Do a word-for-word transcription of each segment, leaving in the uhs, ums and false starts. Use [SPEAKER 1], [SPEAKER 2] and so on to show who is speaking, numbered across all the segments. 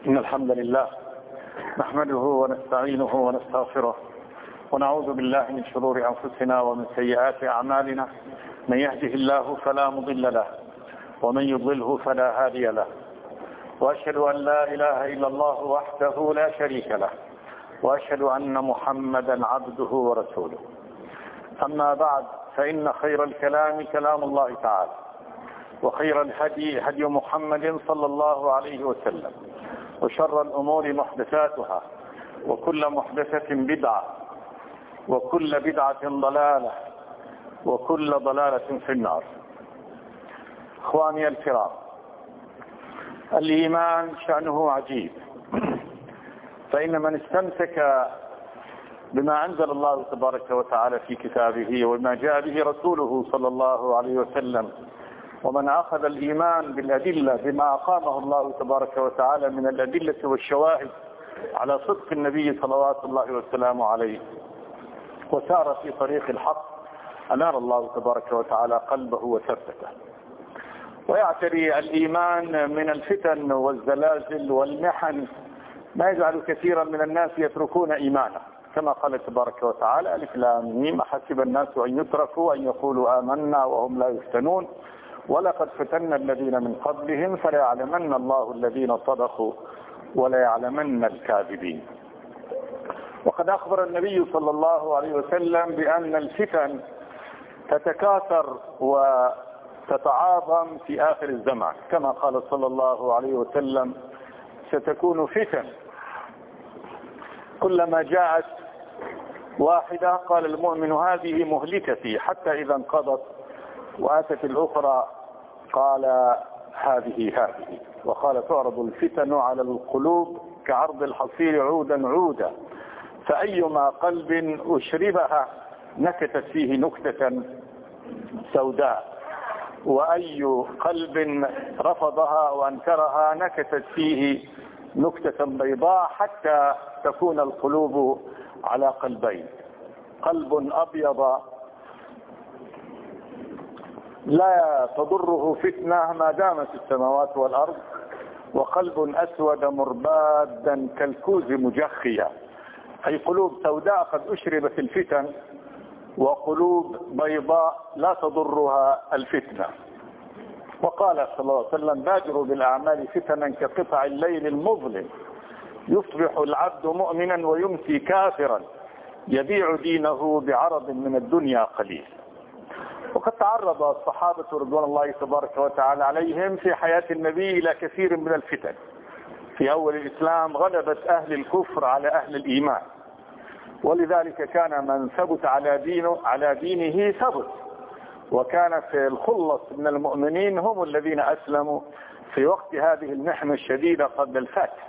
[SPEAKER 1] إن الحمد لله نحمده ونستعينه ونستغفره ونعوذ بالله من شرور أنفسنا ومن سيئات أعمالنا. من يهده الله فلا مضل له ومن يضلله فلا هادي له، وأشهد أن لا إله إلا الله وحده لا شريك له، وأشهد أن محمدا عبده ورسوله. أما بعد، فإن خير الكلام كلام الله تعالى، وخير الهدي هدي محمد صلى الله عليه وسلم، وشر الأمور محدثاتها، وكل محدثة بدعة، وكل بدعة ضلالة، وكل ضلالة في النار. إخواني الكرام، الإيمان شأنه عجيب، فإن من استمسك بما أنزل الله تبارك وتعالى في كتابه وما جاء به رسوله صلى الله عليه وسلم، ومن أخذ الإيمان بالأدلة بما أقامه الله تبارك وتعالى من الأدلة والشواهد على صدق النبي صلوات الله وسلامه عليه، وسار في طريق الحق، أنار الله تبارك وتعالى قلبه وثبته. ويعتري الإيمان من الفتن والزلازل والمحن ما يجعل كثيرا من الناس يتركون إيمانه، كما قال تبارك وتعالى: ألف لام ميم أحسب الناس أن يتركوا أن يقولوا آمنا وهم لا يفتنون ولقد فتنا الذين من قبلهم فليعلمن الله الذين صدقوا وليعلمن الكاذبين. وقد أخبر النبي صلى الله عليه وسلم بأن الفتن تتكاثر وتتعاظم في آخر الزمان، كما قال صلى الله عليه وسلم: ستكون فتن كلما جاءت واحدة قال المؤمن هذه مهلكتي، حتى إذا انقضت وآتت الأخرى قال هذه هذه. وقال: تعرض الفتن على القلوب كعرض الحصير عودا عودا، فأيما قلب أشربها نكتت فيه نكتة سوداء، وأي قلب رفضها وأنكرها نكتت فيه نكتة بيضاء، حتى تكون القلوب على قلبين: قلب أبيض لا تضره فتنة ما دامت السماوات والأرض، وقلب أسود مربادا كالكوز مجخيا، أي قلوب سوداء قد أشربت الفتن، وقلوب بيضاء لا تضرها الفتنة. وقال صلى الله عليه وسلم: بادروا بالأعمال فتنا كقطع الليل المظلم، يصبح العبد مؤمنا ويمسي كافرا، يبيع دينه بعرض من الدنيا قليل. وقد تعرض الصحابة رضوان الله تبارك وتعالى عليهم في حياة النبي إلى كثير من الفتن. في أول الإسلام غلبت أهل الكفر على أهل الإيمان، ولذلك كان من ثبت على دينه على دينه ثبت، وكانت الخلص من المؤمنين هم الذين أسلموا في وقت هذه المحنة الشديدة قبل الفتح.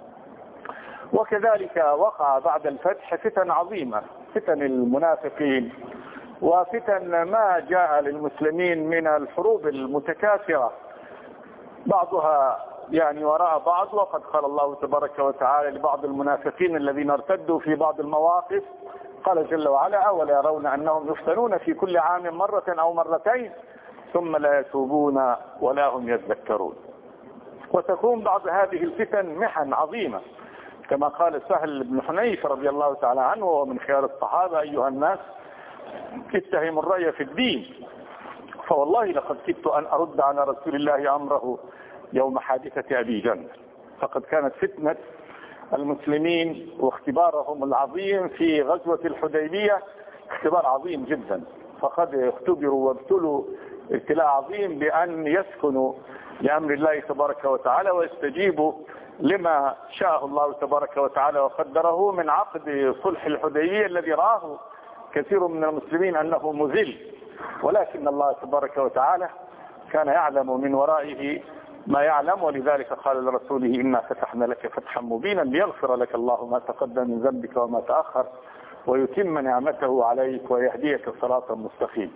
[SPEAKER 1] وكذلك وقع بعد الفتح فتن عظيمة، فتن المنافقين، وفتن ما جاء للمسلمين من الحروب المتكاثرة، بعضها يعني وراء بعض. وقد قال الله تبارك وتعالى لبعض المنافقين الذين ارتدوا في بعض المواقف، قال جل وعلا: أولا يرون أنهم يفتنون في كل عام مرة أو مرتين ثم لا يتوبون ولا هم يذكرون. وتكون بعض هذه الفتن محن عظيمة، كما قال سهل بن حنيف رضي الله تعالى عنه ومن خيار الصحابة: أيها الناس اتهموا الرأي في الدين، فوالله لقد كدت أن أرد على رسول الله أمره يوم حادثة أبي جندل. فقد كانت فتنة المسلمين واختبارهم العظيم في غزوة الحديبية اختبار عظيم جدا، فقد اختبروا وابتلوا ابتلاء عظيم بأن يسكنوا لأمر الله تبارك وتعالى ويستجيبوا لما شاء الله تبارك وتعالى وقدره من عقد صلح الحديبية الذي رآه كثير من المسلمين أنه مذل، ولكن الله تبارك وتعالى كان يعلم من ورائه ما يعلم، ولذلك قال لرسوله: إنا فتحنا لك فتحا مبينا ليغفر لك الله ما تقدم من ذنبك وما تأخر ويتم نعمته عليك ويهديك صراطا مستقيما.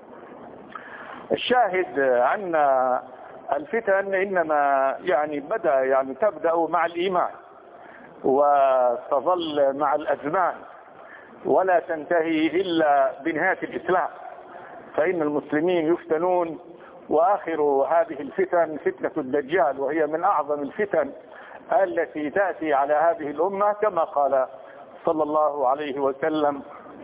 [SPEAKER 1] الشاهد أن الفتن إنما يعني بدأ يعني تبدأ مع الإيمان وتظل مع الأزمان ولا تنتهي إلا بنهاية الإسلام، فإن المسلمين يفتنون. وآخر هذه الفتن فتنة الدجال، وهي من أعظم الفتن التي تأتي على هذه الأمة، كما قال صلى الله عليه وسلم: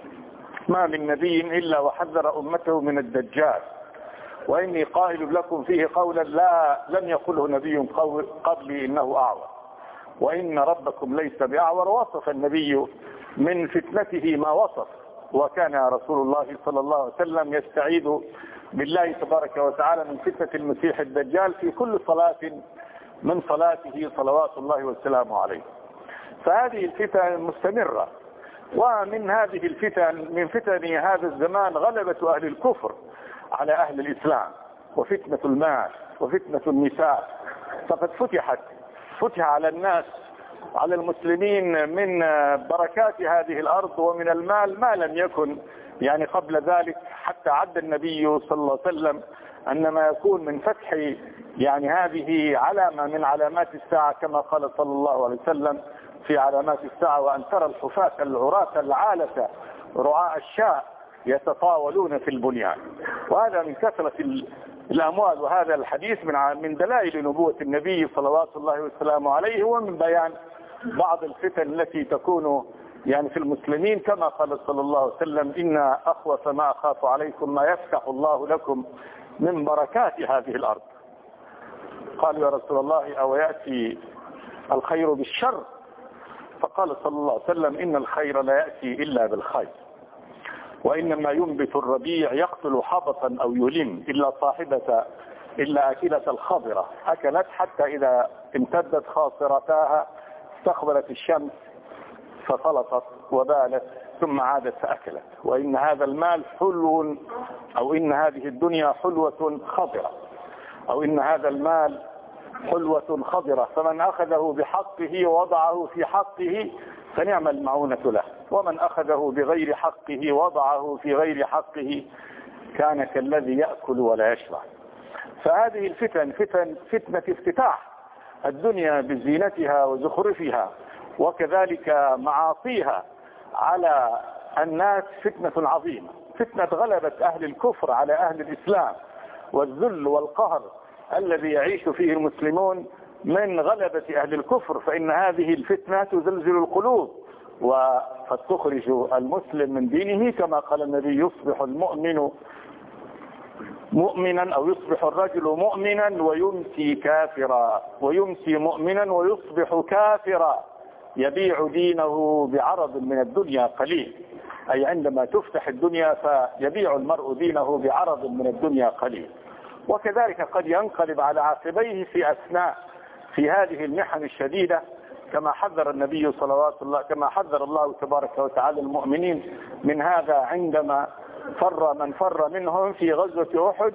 [SPEAKER 1] ما من نبي إلا وحذر أمته من الدجال، وإني قائل لكم فيه قولا لا لم يقله نبي قبلي إنه أعور، وإن ربكم ليس بأعور. وصف النبي من فتنته ما وصف، وكان رسول الله صلى الله عليه وسلم يستعيذ بالله تبارك وتعالى من فتنة المسيح الدجال في كل صلاة من صلاته صلوات الله والسلام عليه. فهذه الفتن مستمرة. ومن هذه الفتن، من فتن هذا الزمان، غلبة أهل الكفر على أهل الإسلام، وفتنة المال، وفتنة النساء. فقد فتحت فتح على الناس، على المسلمين، من بركات هذه الأرض ومن المال ما لم يكن يعني قبل ذلك. حتى عد النبي صلى الله عليه وسلم أن ما يكون من فتح يعني هذه علامة من علامات الساعة، كما قال صلى الله عليه وسلم في علامات الساعة: وأن ترى الحفاة العراة العالة رعاء الشاء يتطاولون في البنيان. وهذا من كثرة الأموال. وهذا الحديث من من دلائل نبوة النبي صلوات الله وسلامه عليه، ومن بيان بعض الفتن التي تكون يعني في المسلمين، كما قال صلى الله عليه وسلم: إن أخوف ما أخاف عليكم ما يفتح الله لكم من بركات هذه الأرض. قالوا: يا رسول الله أو يأتي الخير بالشر؟ فقال صلى الله عليه وسلم: إن الخير لا يأتي إلا بالخير، وإنما ينبت الربيع يقتل حبطا أو يلم، إلا صاحبة إلا أكلة الخضرة أكلت حتى إذا امتدت خاصرتاها استقبلت الشمس فسلطت وبالت ثم عادت فأكلت. وإن هذا المال حلو، أو إن هذه الدنيا حلوة خضرة، أو إن هذا المال حلوة خضرة، فمن أخذه بحقه ووضعه في حقه فنعم المعونة له، ومن أخذه بغير حقه وضعه في غير حقه كان كالذي يأكل ولا يشبع. فهذه الفتن فتن فتنة افتتاح الدنيا بزينتها وزخرفها، وكذلك معاصيها على الناس فتنة عظيمة، فتنة غلبة أهل الكفر على أهل الإسلام، والذل والقهر الذي يعيش فيه المسلمون من غلبة أهل الكفر. فإن هذه الفتنة تزلزل القلوب وقد تخرج المسلم من دينه، كما قال النبي: يصبح المؤمن مؤمنا، أو يصبح الرجل مؤمنا ويمسي كافرا، ويمسي مؤمنا ويصبح كافرا، يبيع دينه بعرض من الدنيا قليل. أي عندما تفتح الدنيا فيبيع المرء دينه بعرض من الدنيا قليل. وكذلك قد ينقلب على عقبيه في أثناء في هذه المحن الشديدة، كما حذر النبي صلوات الله كما حذر الله تبارك وتعالى المؤمنين من هذا عندما فر من فر منهم في غزوة أحد.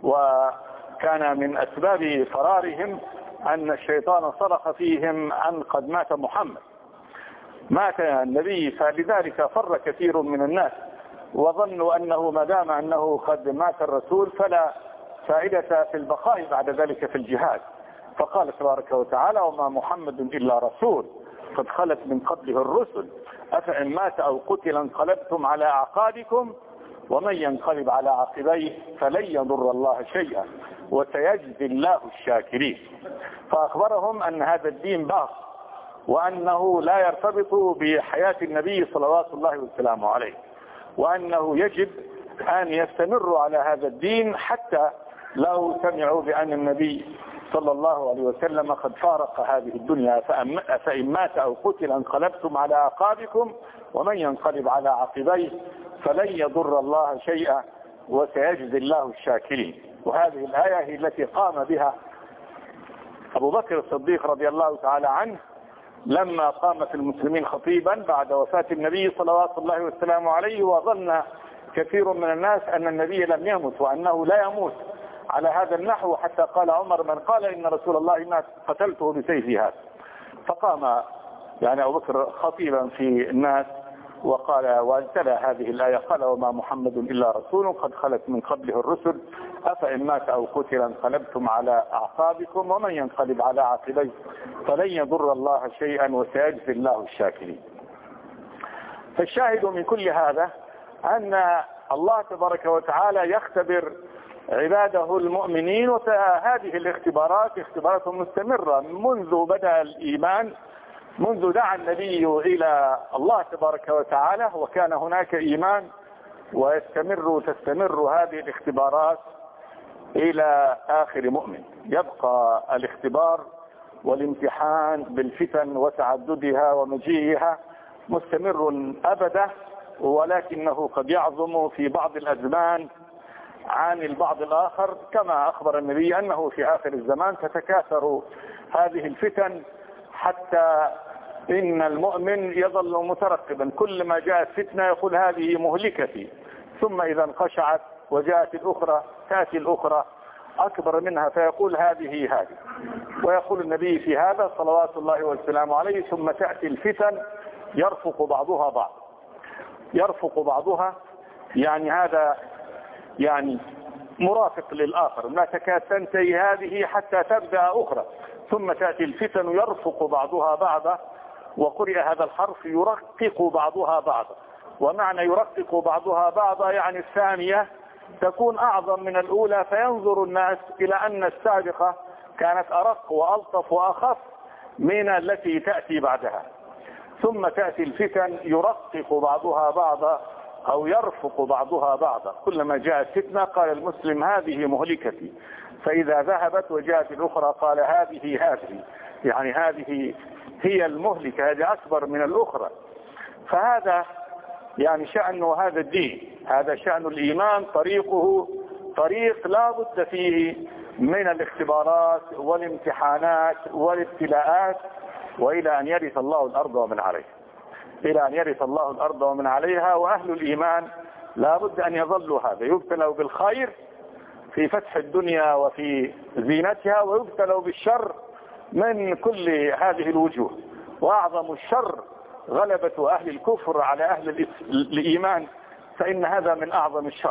[SPEAKER 1] وكان من أسباب فرارهم أن الشيطان صرخ فيهم أن قد مات محمد، مات النبي، فلذلك فر كثير من الناس وظنوا أنه ما دام أنه قد مات الرسول فلا فائدة في البقاء بعد ذلك في الجهاد. فقال تبارك وتعالى: وما محمد إلا رسول قد خلت من قبله الرسل أفإن مات أو قتل انقلبتم على أعقابكم ومن ينقلب على عقبيه فلن يضر الله شيئا وسيجزي الله الشاكرين. فأخبرهم أن هذا الدين باق، وأنه لا يرتبط بحياة النبي صلوات الله وسلامه عليه، وأنه يجب أن يستمروا على هذا الدين حتى لو سمعوا بأن النبي صلى الله عليه وسلم قد فارق هذه الدنيا. فإن مات أو قتل انقلبتم على أعقابكم ومن ينقلب على عقبيه فلن يضر الله شيئا وسيجزي الله الشاكرين. وهذه الآية هي التي قام بها أبو بكر الصديق رضي الله تعالى عنه لما قام في المسلمين خطيبا بعد وفاة النبي صلوات الله وسلامه عليه، وظن كثير من الناس أن النبي لم يمت وأنه لا يموت على هذا النحو، حتى قال عمر: من قال إن رسول الله مات قتلته بسيفي هذا. فقام يعني أبو بكر خطيبا في الناس وقال وانتلى هذه الآية، قال: وما محمد إلا رسول قد خلت من قبله الرسل أفإن مات أو قتل انقلبتم على أعقابكم ومن ينقلب على عقبيه فلن يضر الله شيئا وسيجزي الله الشاكرين. فالشاهد من كل هذا أن الله تبارك وتعالى يختبر عباده المؤمنين. وهذه الاختبارات اختبارات مستمرة منذ بدأ الإيمان، منذ دعا النبي إلى الله تبارك وتعالى وكان هناك إيمان، ويستمر تستمر هذه الاختبارات إلى آخر مؤمن. يبقى الاختبار والامتحان بالفتن وتعددها ومجيئها مستمر أبدا، ولكنه قد يعظم في بعض الأزمان عن البعض الآخر، كما أخبر النبي أنه في آخر الزمان تتكاثر هذه الفتن حتى إن المؤمن يظل مترقبا، كل ما جاءت فتنة يقول هذه مهلكتي، ثم إذا انقشعت وجاءت الأخرى تأتي الأخرى أكبر منها فيقول هذه هذه. ويقول النبي في هذا صلوات الله والسلام عليه: ثم تأتي الفتن يرفق بعضها بعض. يرفق بعضها يعني هذا يعني مرافق للآخر، لا تكاد تنتهي هذه حتى تبدأ أخرى. ثم تأتي الفتن يرفق بعضها بعضا، وقرئ هذا الحرف يرقق بعضها بعضا. ومعنى يرقق بعضها بعضا يعني الثانية تكون أعظم من الأولى، فينظر الناس إلى أن السابقة كانت أرق وألطف وأخف من التي تأتي بعدها. ثم تأتي الفتن يرقق بعضها بعضا أو يرفق بعضها بعضا. كلما جاءت فتنة قال المسلم هذه مهلكتي، فإذا ذهبت وجاءت الأخرى قال هذه هذه، يعني هذه هي المهلكة، هذه أكبر من الأخرى. فهذا يعني شأن هذا الدين، هذا شأن الإيمان، طريقه طريق لا بد فيه من الاختبارات والامتحانات والابتلاءات، وإلى أن يرث الله الأرض ومن عليها، إلى أن يرث الله الأرض ومن عليها. وأهل الإيمان لا بد أن يظلوا هذا، يبتلوا بالخير في فتح الدنيا وفي زينتها، ويبتلوا بالشر من كل هذه الوجوه. وأعظم الشر غلبة أهل الكفر على أهل الإيمان، فإن هذا من أعظم الشر،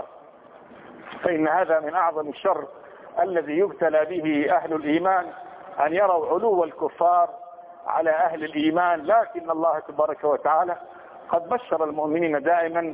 [SPEAKER 1] فإن هذا من أعظم الشر الذي يبتلى به أهل الإيمان، أن يروا علو الكفار على أهل الإيمان. لكن الله تبارك وتعالى قد بشر المؤمنين دائما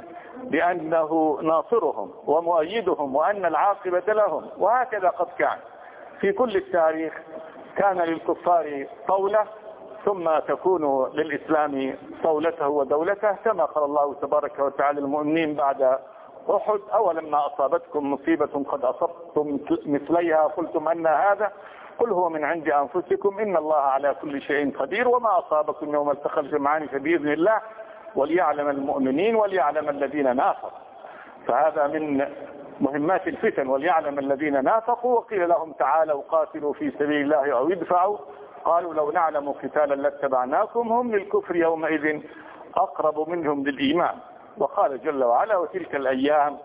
[SPEAKER 1] بأنه ناصرهم ومؤيدهم وأن العاقبة لهم، وهكذا قد كان في كل التاريخ. كان للكفار طولة ثم تكون للإسلام طولته ودولته، كما قال الله تبارك وتعالى المؤمنين بعد أحد: أولما أصابتكم مصيبة قد أصبتم مثليها قلتم أن هذا قل هو من عند أنفسكم إن الله على كل شيء قدير وما أصابكم يوم التقى الجمعان فبإذن الله وليعلم المؤمنين وليعلم الذين نافقوا. فهذا من مهمات الفتن، وليعلم الذين نافقوا. وقيل لهم تعالوا قاتلوا في سبيل الله أو ادفعوا قالوا لو نعلم قتالا لاتبعناكم هم للكفر يومئذ أقرب منهم للإيمان. وقال جل وعلا: وتلك الأيام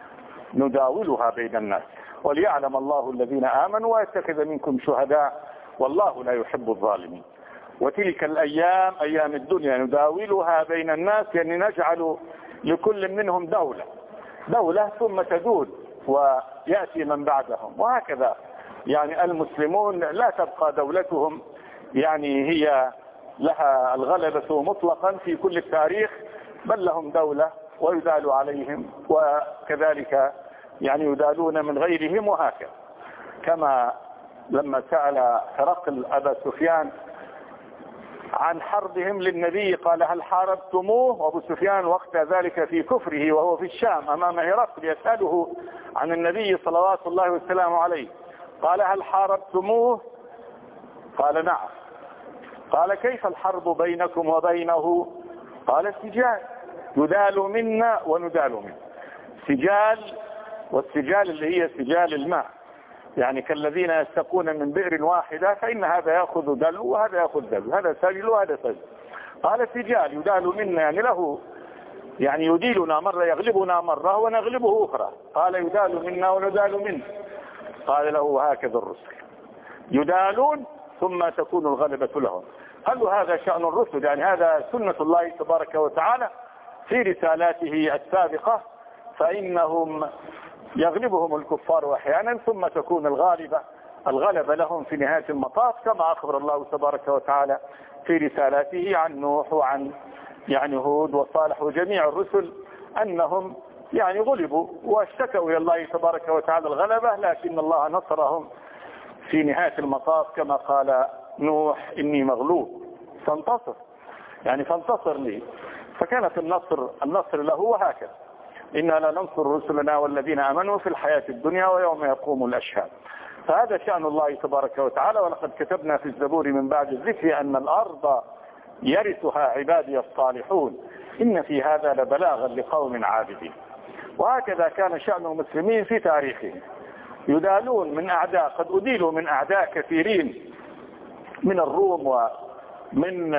[SPEAKER 1] نداولها بين الناس وليعلم الله الذين آمنوا ويتخذ منكم شهداء والله لا يحب الظالمين. وتلك الأيام أيام الدنيا نداولها بين الناس، يعني نجعل لكل منهم دولة دولة ثم تدول ويأتي من بعدهم، وهكذا يعني المسلمون لا تبقى دولتهم يعني هي لها الغلبة مطلقا في كل التاريخ، بل لهم دولة ويدال عليهم، وكذلك يعني يدالون من غيرهم، وهكذا. كما لما سأل هرقل أبا سفيان عن حربهم للنبي قال: هل حاربتموه؟ وابو سفيان وقت ذلك في كفره وهو في الشام أمام هرقل يسأله عن النبي صلوات الله والسلام عليه، قال: هل حاربتموه؟ قال: نعم. قال: كيف الحرب بينكم وبينه؟ قال: سجال، يدال منا وندال منه. سجال، والسجال اللي هي سجال الماء، يعني كالذين يستقون من بئر واحدة، فإن هذا يأخذ دلو وهذا يأخذ دلو، هذا سجل وهذا سجل. قال: سجال يدال منا، يعني له يعني يديلنا مرة يغلبنا مرة ونغلبه أخرى. قال: يدال منا وندال منه. قال له: هكذا الرسل يدالون ثم تكون الغلبة لهم. هل هذا شأن الرسل؟ يعني هذا سنة الله تبارك وتعالى في رسالاته السابقة، فإنهم يغلبهم الكفار أحيانا ثم تكون الغالبة الغلبة لهم في نهاية المطاف، كما أخبر الله تبارك وتعالى في رسالاته عن نوح وعن يعني هود وصالح وجميع الرسل أنهم يعني غلبوا واشتكوا إلى الله تبارك وتعالى الغلبة، لكن الله نصرهم في نهاية المطاف كما قال نوح إني مغلوب فانتصر، يعني فانتصر لي. فكانت النصر النصر له، وهكذا إنا لننصر رسلنا والذين آمنوا في الحياة الدنيا ويوم يقوم الأشهاد. فهذا شأن الله تبارك وتعالى. ولقد كتبنا في الزبور من بعد الذكر أن الأرض يرثها عبادي الصالحون إن في هذا لبلاغا لقوم عابدين. وهكذا كان شأن المسلمين في تاريخهم، يدالون من أعداء، قد أديلوا من أعداء كثيرين من الروم ومن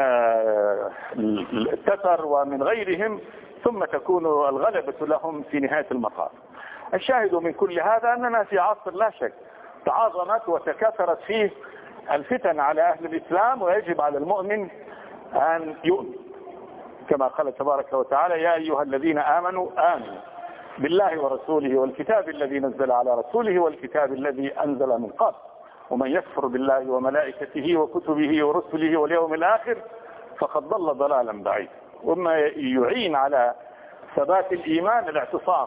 [SPEAKER 1] التتر ومن غيرهم، ثم تكون الغلبة لهم في نهاية المطاف. الشاهد من كل هذا أننا في عصر لا شك تعاظمت وتكاثرت فيه الفتن على أهل الإسلام، ويجب على المؤمن أن يؤمن كما قال تبارك وتعالى يا أيها الذين آمنوا آمنوا بالله ورسوله والكتاب الذي نزل على رسوله والكتاب الذي أنزل من قبل ومن يكفر بالله وملائكته وكتبه ورسله واليوم الآخر فقد ضل ضلالا بعيدا. وما يعين على ثبات الإيمان الاعتصام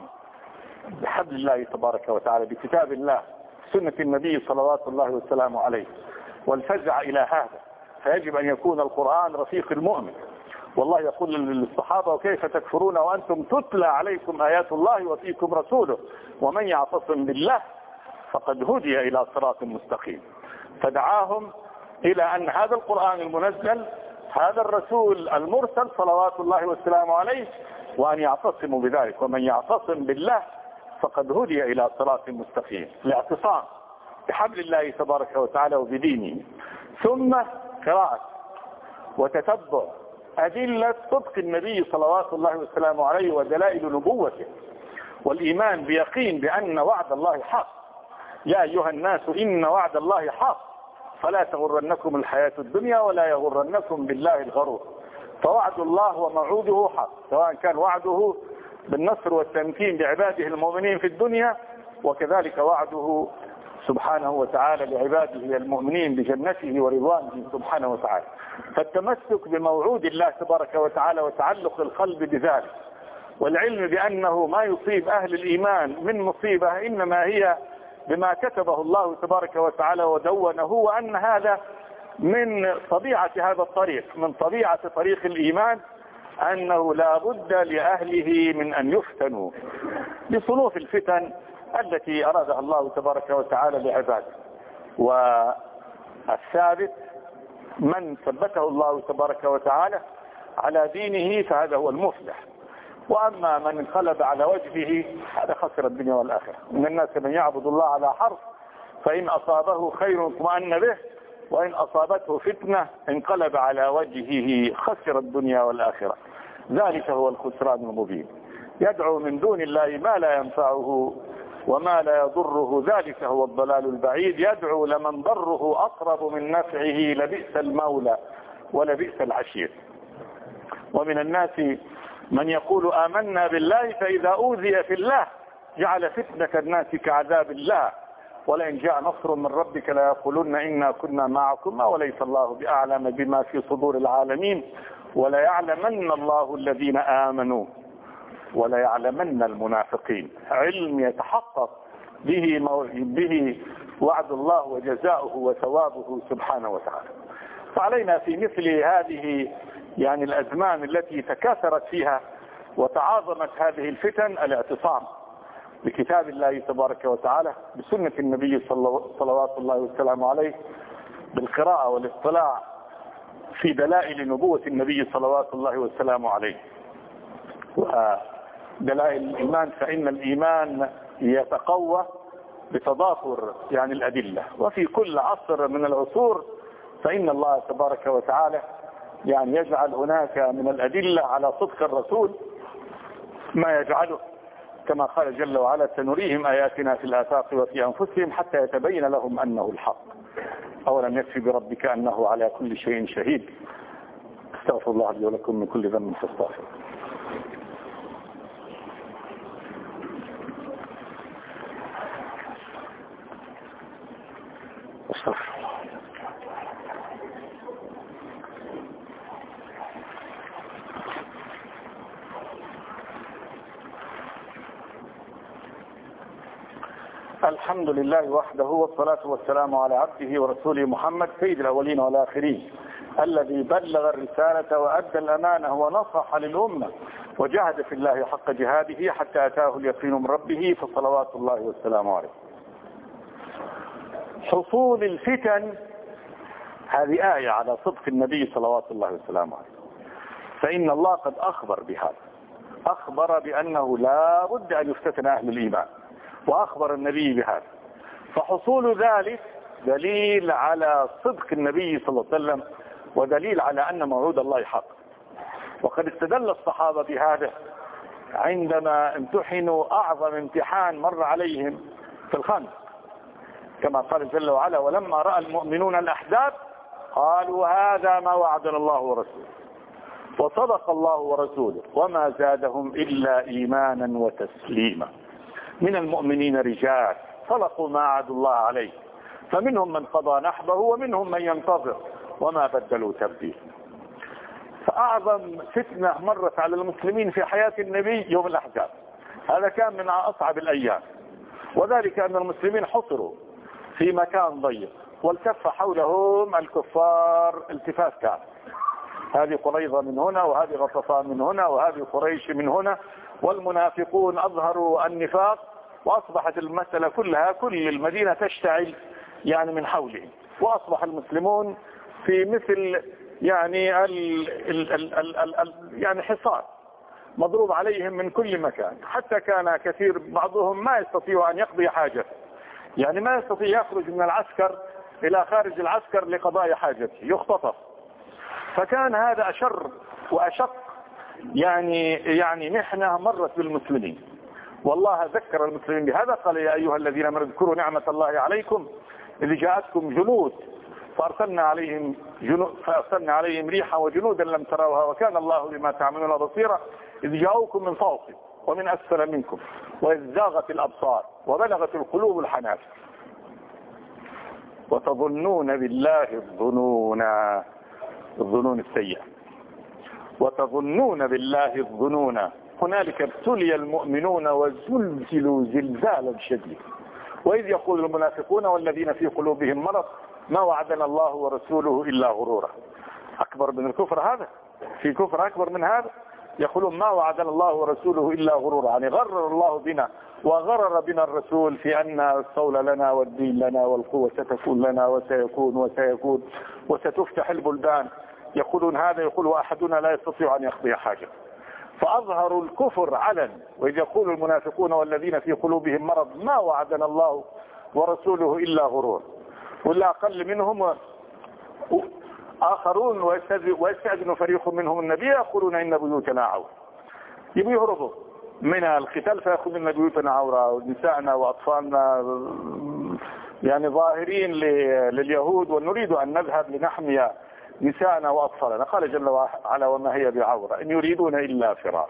[SPEAKER 1] بحبل الله تبارك وتعالى، بكتاب الله، سنة النبي صلوات الله وسلامه عليه، والفزع إلى هذا. فيجب أن يكون القرآن رفيق المؤمن. والله يقول للصحابة وكيف تكفرون وأنتم تتلى عليكم آيات الله وفيكم رسوله ومن يعتصم بالله فقد هدي إلى صراط مستقيم. فدعاهم إلى أن هذا القرآن المنزل هذا الرسول المرسل صلوات الله وسلامه عليه، وأن يعتصموا بذلك، ومن يعتصم بالله فقد هدي إلى صراط مستقيم. الاعتصام بحبل الله تبارك وتعالى وبدينه، ثم قراءة وتتبع أدلة صدق النبي صلوات الله وسلامه عليه ودلائل نبوته، والإيمان بيقين بأن وعد الله حق. يا أيها الناس إن وعد الله حق فلا تغرنكم الحياة الدنيا ولا يغرنكم بالله الغرور. فوعد الله وموعوده حق، سواء كان وعده بالنصر والتمكين لعباده المؤمنين في الدنيا، وكذلك وعده سبحانه وتعالى لعباده المؤمنين بجنته ورضوانه سبحانه وتعالى. فالتمسك بموعود الله تبارك وتعالى وتعلق القلب بذلك، والعلم بأنه ما يصيب أهل الإيمان من مصيبة إنما هي بما كتبه الله تبارك وتعالى ودونه، وأن هذا من طبيعة هذا الطريق، من طبيعة طريق الإيمان، أنه لا بد لأهله من أن يفتنوا بصنوف الفتن التي أرادها الله تبارك وتعالى لعباده. والثابت من ثبته الله تبارك وتعالى على دينه فهذا هو المفلح. وأما من انقلب على وجهه هذا خسر الدنيا والآخرة. من الناس من يعبد الله على حرف فإن أصابه خير اطمأن به وإن أصابته فتنة انقلب على وجهه خسر الدنيا والآخرة. ذلك هو الخسران المبين. يدعو من دون الله ما لا ينفعه وما لا يضره، ذلك هو الضلال البعيد. يدعو لمن ضره أقرب من نفعه لبئس المولى ولبئس العشير. ومن الناس من يقول آمنا بالله فإذا أوذي في الله جعل فتنة الناس كعذاب الله ولئن جاء نصر من ربك ليقولن إنا كنا معكم وليس الله بأعلم بما في صدور العالمين وليعلمن الله الذين آمنوا وليعلمن المنافقين. علم يتحقق به به وعد الله وجزاؤه وثوابه سبحانه وتعالى. فعلينا في مثل هذه يعني الأزمان التي تكاثرت فيها وتعاظمت هذه الفتن الاعتصام بكتاب الله تبارك وتعالى، بسنة النبي صلوات الله وسلامه عليه، بالقراءة والاطلاع في دلائل نبوة النبي صلوات الله وسلامه عليه ودلائل الإيمان. فإن الإيمان يتقوى بتضافر يعني الأدلة، وفي كل عصر من العصور فإن الله تبارك وتعالى يعني يجعل هناك من الأدلة على صدق الرسول ما يجعله كما قال جل وعلا سنريهم آياتنا في الآفاق وفي أنفسهم حتى يتبين لهم أنه الحق. أولم يكفي بربك أنه على كل شيء شهيد. استغفر الله لي ولكم من كل ذنب فاستغفروا. استغفر الله. الحمد لله وحده، والصلاة والسلام على عبده ورسوله محمد سيد الأولين والآخرين، الذي بلغ الرسالة وأدى الأمانة ونصح للأمة وجاهد في الله حق جهاده حتى أتاه اليقين من ربه، فصلوات الله والسلام عليه. حصول الفتن هذه آية على صدق النبي صلوات الله والسلام عليه، فإن الله قد أخبر بهذا، أخبر بأنه لا بد أن يفتتن أهل الإيمان، وأخبر النبي بهذا، فحصول ذلك دليل على صدق النبي صلى الله عليه وسلم ودليل على أن موعود الله حق. وقد استدل الصحابة بهذا عندما امتحنوا أعظم امتحان مر عليهم في الخندق، كما قال جل وعلا: ولما رأى المؤمنون الأحزاب قالوا هذا ما وعدنا الله ورسوله وصدق الله ورسوله وما زادهم إلا إيمانا وتسليما. من المؤمنين رجال صدقوا ما عهدوا الله عليه، فمنهم من قضى نحبه ومنهم من ينتظر وما بدلوا تبديلا. فأعظم فتنة مرت على المسلمين في حياة النبي يوم الأحزاب، هذا كان من أصعب الأيام، وذلك أن المسلمين حصروا في مكان ضيق والتف حولهم الكفار التفاف كامل، هذه قريظة من هنا وهذه غطفان من هنا وهذه قريش من هنا، والمنافقون أظهروا النفاق، وأصبحت المسألة كلها كل المدينة تشتعل يعني من حولهم، وأصبح المسلمون في مثل يعني ال ال ال ال ال ال يعني حصار مضروب عليهم من كل مكان، حتى كان كثير بعضهم ما يستطيع أن يقضي حاجته، يعني ما يستطيع يخرج من العسكر إلى خارج العسكر لقضاء حاجته، يختطف. فكان هذا أشر وأشق يعني يعني محنة مرت بالمسلمين، والله ذكر المسلمين بهذا، قال: يا أيها الذين آمنوا اذكروا نعمة الله عليكم إذ جاءتكم جنود فأرسلنا عليهم جنود فأرسلنا عليهم ريحا وجنودا لم تروها وكان الله بما تعملون بصيرا إذ جاءوكم من فوقكم ومن أسفل منكم وإذ زاغت الأبصار وبلغت القلوب الحناجر وتظنون بالله الظنون الظنون السيئة وتظنون بالله الظنون هنالك ابتلي المؤمنون وزلزلوا زلزالا شديدا وإذ يقول المنافقون والذين في قلوبهم مرض ما وعدنا الله ورسوله إلا غرورا. أكبر من الكفر هذا؟ في كفر أكبر من هذا؟ يقولون ما وعدنا الله ورسوله إلا غرورا، يعني غرر الله بنا وغرر بنا الرسول في أن الصول لنا والدين لنا والقوة ستكون لنا وسيكون وسيكون وستفتح البلدان. يقولون هذا، يقول وأحدنا لا يستطيع أن يقضي حاجة، فأظهروا الكفر علنا. وإذ يقول المنافقون والذين في قلوبهم مرض ما وعدنا الله ورسوله إلا غرور، ولا أقل منهم آخرون ويستأذن فريق منهم النبي يقولون إن بيوتنا عورة، يبقوا يهربوا من القتال فيأخذون إن بيوتنا عورة ونساءنا وأطفالنا يعني ظاهرين لليهود ونريد أن نذهب لنحمي نساءنا وأطفالنا. قال جل وعلا وما هي بعورة إن يريدون إلا فرار.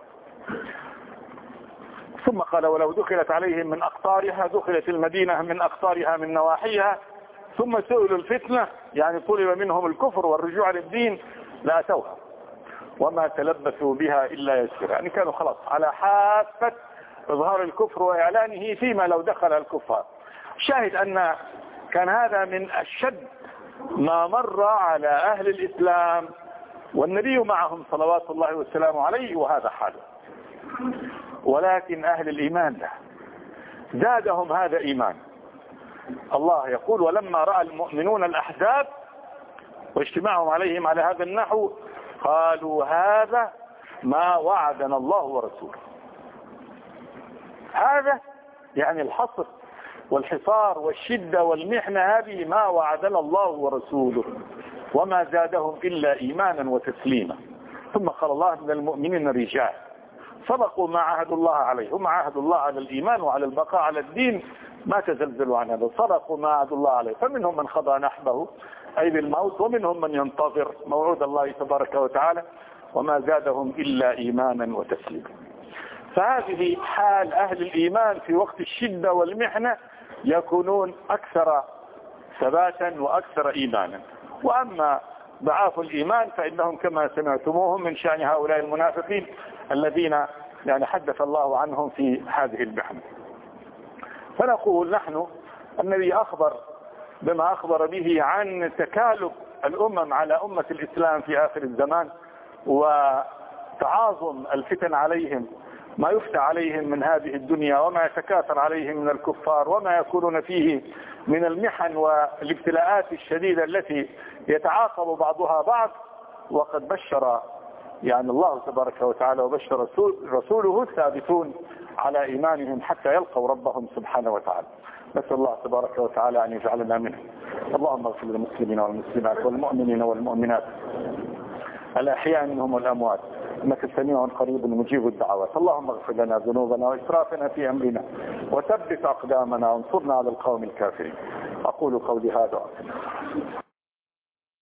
[SPEAKER 1] ثم قال ولو دخلت عليهم من أقطارها، دخلت المدينة من أقطارها من نواحيها ثم سئلوا الفتنة، يعني طلب منهم الكفر والرجوع للدين لأتوها وما تلبثوا بها إلا يسيرا، يعني كانوا خلاص على حافة إظهار الكفر وإعلانه فيما لو دخل الكفار. شاهد أن كان هذا من أشد ما مر على أهل الإسلام والنبي معهم صلوات الله والسلام عليه، وهذا حاله. ولكن أهل الإيمان لا، زادهم هذا إيمان. الله يقول ولما رأى المؤمنون الأحزاب واجتماعهم عليهم على هذا النحو قالوا هذا ما وعدنا الله ورسوله. هذا يعني الحصر والحصار والشدة والمحنة هذه ما وعدنا الله ورسوله وما زادهم إلا إيمانا وتسليما. ثم قال الله من المؤمنين رجال صدقوا ما عهدوا الله عليه، هم عهدوا الله على الإيمان وعلى البقاء على الدين ما تزلزلوا عن هذا، صدقوا ما عهدوا الله عليه، فمنهم من خضى نحبه أي بالموت ومنهم من ينتظر موعود الله تبارك وتعالى وما زادهم إلا إيمانا وتسليما. فهذه حال أهل الإيمان في وقت الشدة والمحنة، يكونون أكثر ثباتا وأكثر إيمانا. وأما ضعاف الإيمان فإنهم كما سمعتموهم من شأن هؤلاء المنافقين الذين يعني حدث الله عنهم في هذه المحنة. فنقول نحن النبي أخبر بما أخبر به عن تكالب الأمم على أمة الإسلام في آخر الزمان وتعاظم الفتن عليهم، ما يفتى عليهم من هذه الدنيا وما يتكاثر عليهم من الكفار وما يكونون فيه من المحن والابتلاءات الشديدة التي يتعاقب بعضها بعض. وقد بشر يعني الله تبارك وتعالى وبشر رسول رسوله الثابتون على إيمانهم حتى يلقوا ربهم سبحانه وتعالى. نسأل الله تبارك وتعالى أن يجعلنا منه. اللهم اغفر للمسلمين والمسلمات والمؤمنين والمؤمنات الأحياء منهم والأموات، إنك سميع قريب مجيب الدعوات. اللهم اغفر لنا ذنوبنا وإسرافنا في أمرنا وثبت أقدامنا وانصرنا على القوم الكافرين. أقول قولي هذا.